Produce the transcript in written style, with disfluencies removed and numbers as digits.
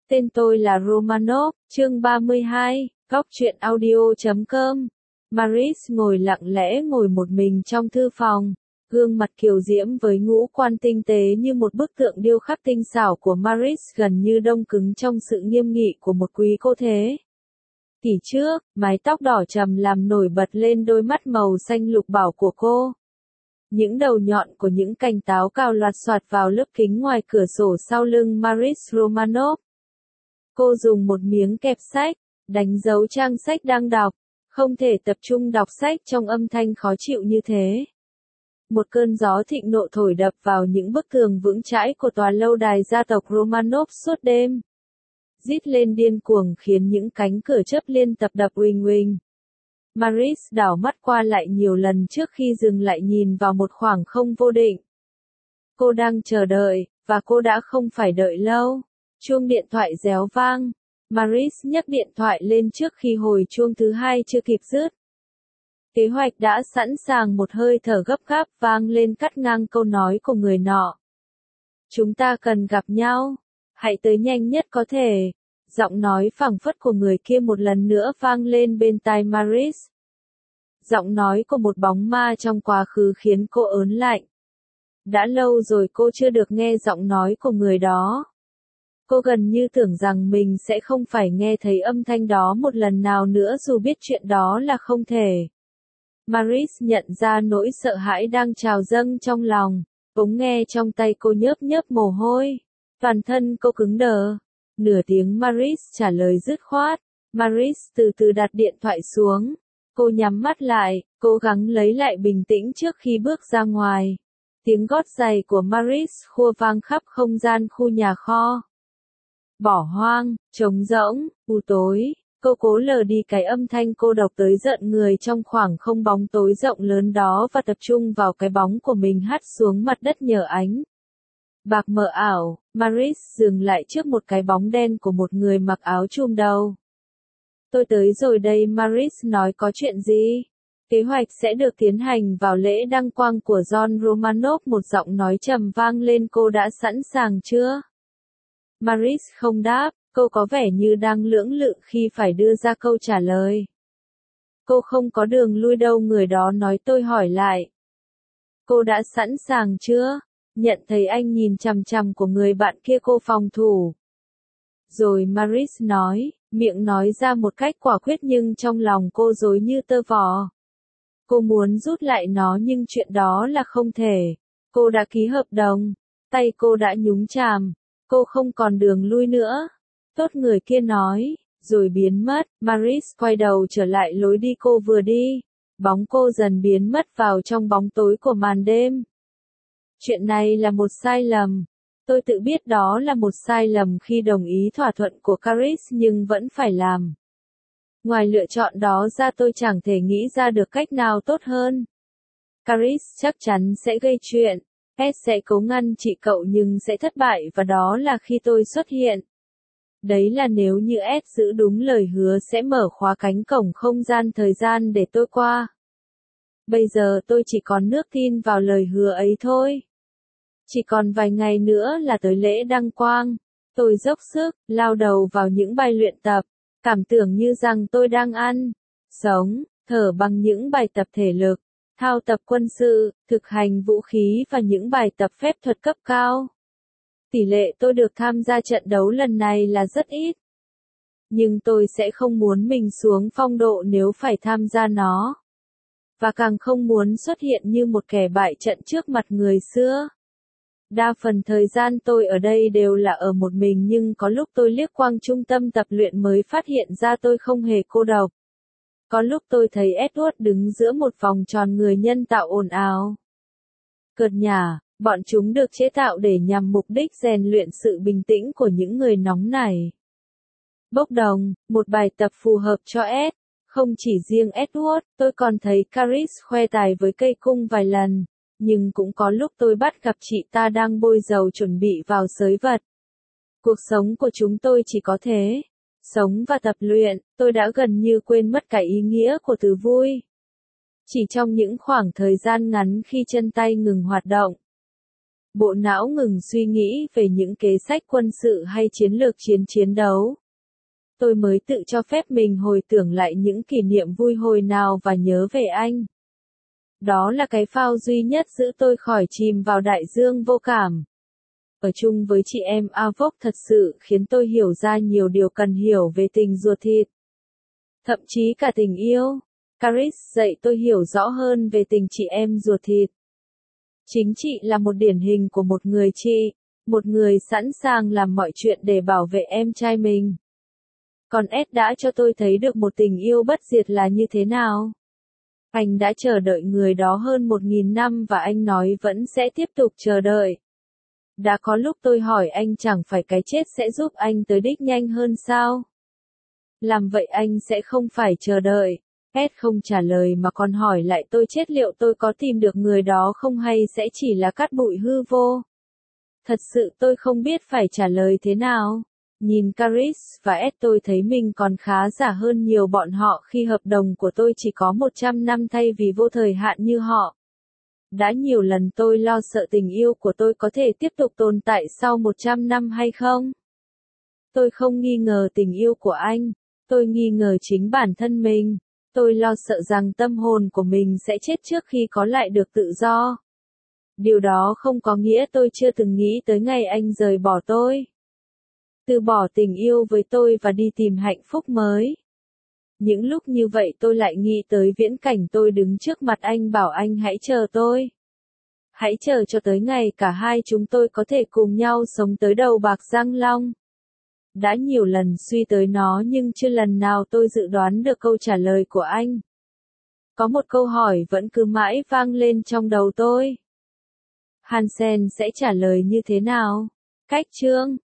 Tên tôi là Romanov, chương 32, góc truyện audio.com. Maris ngồi một mình trong thư phòng. Gương mặt kiều diễm với ngũ quan tinh tế như một bức tượng điêu khắc tinh xảo của Maris gần như đông cứng trong sự nghiêm nghị của một quý cô thế. Kỳ trước, mái tóc đỏ trầm làm nổi bật lên đôi mắt màu xanh lục bảo của cô. Những đầu nhọn của những cành táo cao loạt soạt vào lớp kính ngoài cửa sổ sau lưng Maris Romanov. Cô dùng một miếng kẹp sách, đánh dấu trang sách đang đọc, không thể tập trung đọc sách trong âm thanh khó chịu như thế. Một cơn gió thịnh nộ thổi đập vào những bức tường vững chãi của tòa lâu đài gia tộc Romanov suốt đêm. Rít lên điên cuồng khiến những cánh cửa chớp liên tập đập uỳnh uỳnh. Maris đảo mắt qua lại nhiều lần trước khi dừng lại nhìn vào một khoảng không vô định. Cô đang chờ đợi, và cô đã không phải đợi lâu. Chuông điện thoại réo vang. Maris nhấc điện thoại lên trước khi hồi chuông thứ hai chưa kịp dứt. Kế hoạch đã sẵn sàng, một hơi thở gấp gáp vang lên cắt ngang câu nói của người nọ. Chúng ta cần gặp nhau. Hãy tới nhanh nhất có thể. Giọng nói phảng phất của người kia một lần nữa vang lên bên tai Maris. Giọng nói của một bóng ma trong quá khứ khiến cô ớn lạnh. Đã lâu rồi cô chưa được nghe giọng nói của người đó. Cô gần như tưởng rằng mình sẽ không phải nghe thấy âm thanh đó một lần nào nữa dù biết chuyện đó là không thể. Maris nhận ra nỗi sợ hãi đang trào dâng trong lòng. Ống nghe trong tay cô nhớp nhớp mồ hôi. Toàn thân cô cứng đờ. Nửa tiếng Maris trả lời dứt khoát. Maris từ từ đặt điện thoại xuống. Cô nhắm mắt lại, cố gắng lấy lại bình tĩnh trước khi bước ra ngoài. Tiếng gót giày của Maris khua vang khắp không gian khu nhà kho. Bỏ hoang, trống rỗng, u tối. Cô cố lờ đi cái âm thanh cô độc tới giận người trong khoảng không bóng tối rộng lớn đó và tập trung vào cái bóng của mình hắt xuống mặt đất nhờ ánh bạc mờ ảo. Maris dừng lại trước một cái bóng đen của một người mặc áo trùm đầu. Tôi tới rồi đây. Maris nói. Có chuyện gì? Kế hoạch sẽ được tiến hành vào lễ đăng quang của John Romanov. Một giọng nói trầm vang lên. Cô đã sẵn sàng chưa? Maris không đáp. Cô có vẻ như đang lưỡng lự khi phải đưa ra câu trả lời. Cô không có đường lui đâu. Người đó nói. Tôi hỏi lại. Cô đã sẵn sàng chưa? Nhận thấy anh nhìn chằm chằm của người bạn kia, cô phòng thủ. Rồi Maris nói, miệng nói ra một cách quả quyết nhưng trong lòng cô rối như tơ vò. Cô muốn rút lại nó nhưng chuyện đó là không thể. Cô đã ký hợp đồng. Tay cô đã nhúng chàm. Cô không còn đường lui nữa. Tốt, người kia nói, rồi biến mất. Maris quay đầu trở lại lối đi cô vừa đi. Bóng cô dần biến mất vào trong bóng tối của màn đêm. Chuyện này là một sai lầm. Tôi tự biết đó là một sai lầm khi đồng ý thỏa thuận của Caris nhưng vẫn phải làm. Ngoài lựa chọn đó ra tôi chẳng thể nghĩ ra được cách nào tốt hơn. Caris chắc chắn sẽ gây chuyện. S sẽ cố ngăn chị cậu nhưng sẽ thất bại và đó là khi tôi xuất hiện. Đấy là nếu như S giữ đúng lời hứa sẽ mở khóa cánh cổng không gian thời gian để tôi qua. Bây giờ tôi chỉ còn nước tin vào lời hứa ấy thôi. Chỉ còn vài ngày nữa là tới lễ đăng quang. Tôi dốc sức, lao đầu vào những bài luyện tập. Cảm tưởng như rằng tôi đang ăn, sống, thở bằng những bài tập thể lực, thao tập quân sự, thực hành vũ khí và những bài tập phép thuật cấp cao. Tỷ lệ tôi được tham gia trận đấu lần này là rất ít. Nhưng tôi sẽ không muốn mình xuống phong độ nếu phải tham gia nó. Và càng không muốn xuất hiện như một kẻ bại trận trước mặt người xưa. Đa phần thời gian tôi ở đây đều là ở một mình nhưng có lúc tôi liếc quang trung tâm tập luyện mới phát hiện ra tôi không hề cô độc. Có lúc tôi thấy Edward đứng giữa một vòng tròn người nhân tạo ồn ào. Cợt nhả, bọn chúng được chế tạo để nhằm mục đích rèn luyện sự bình tĩnh của những người nóng nảy. Bốc đồng, một bài tập phù hợp cho Ed. Không chỉ riêng Edward, tôi còn thấy Caris khoe tài với cây cung vài lần. Nhưng cũng có lúc tôi bắt gặp chị ta đang bôi dầu chuẩn bị vào sới vật. Cuộc sống của chúng tôi chỉ có thế. Sống và tập luyện, tôi đã gần như quên mất cả ý nghĩa của từ vui. Chỉ trong những khoảng thời gian ngắn khi chân tay ngừng hoạt động. Bộ não ngừng suy nghĩ về những kế sách quân sự hay chiến lược chiến đấu. Tôi mới tự cho phép mình hồi tưởng lại những kỷ niệm vui hồi nào và nhớ về anh. Đó là cái phao duy nhất giữ tôi khỏi chìm vào đại dương vô cảm. Ở chung với chị em Avoc thật sự khiến tôi hiểu ra nhiều điều cần hiểu về tình ruột thịt. Thậm chí cả tình yêu. Caris dạy tôi hiểu rõ hơn về tình chị em ruột thịt. Chính chị là một điển hình của một người chị, một người sẵn sàng làm mọi chuyện để bảo vệ em trai mình. Còn Ed đã cho tôi thấy được một tình yêu bất diệt là như thế nào. Anh đã chờ đợi người đó hơn 1000 năm và anh nói vẫn sẽ tiếp tục chờ đợi. Đã có lúc tôi hỏi anh chẳng phải cái chết sẽ giúp anh tới đích nhanh hơn sao? Làm vậy anh sẽ không phải chờ đợi. Ed không trả lời mà còn hỏi lại tôi chết liệu tôi có tìm được người đó không hay sẽ chỉ là cát bụi hư vô. Thật sự tôi không biết phải trả lời thế nào. Nhìn Caris và Ed tôi thấy mình còn khá giả hơn nhiều bọn họ khi hợp đồng của tôi chỉ có 100 năm thay vì vô thời hạn như họ. Đã nhiều lần tôi lo sợ tình yêu của tôi có thể tiếp tục tồn tại sau 100 năm hay không. Tôi không nghi ngờ tình yêu của anh, tôi nghi ngờ chính bản thân mình. Tôi lo sợ rằng tâm hồn của mình sẽ chết trước khi có lại được tự do. Điều đó không có nghĩa tôi chưa từng nghĩ tới ngày anh rời bỏ tôi. Từ bỏ tình yêu với tôi và đi tìm hạnh phúc mới. Những lúc như vậy tôi lại nghĩ tới viễn cảnh tôi đứng trước mặt anh bảo anh hãy chờ tôi. Hãy chờ cho tới ngày cả hai chúng tôi có thể cùng nhau sống tới đầu bạc răng long. Đã nhiều lần suy tới nó nhưng chưa lần nào tôi dự đoán được câu trả lời của anh. Có một câu hỏi vẫn cứ mãi vang lên trong đầu tôi. Hansen sẽ trả lời như thế nào? Cách chương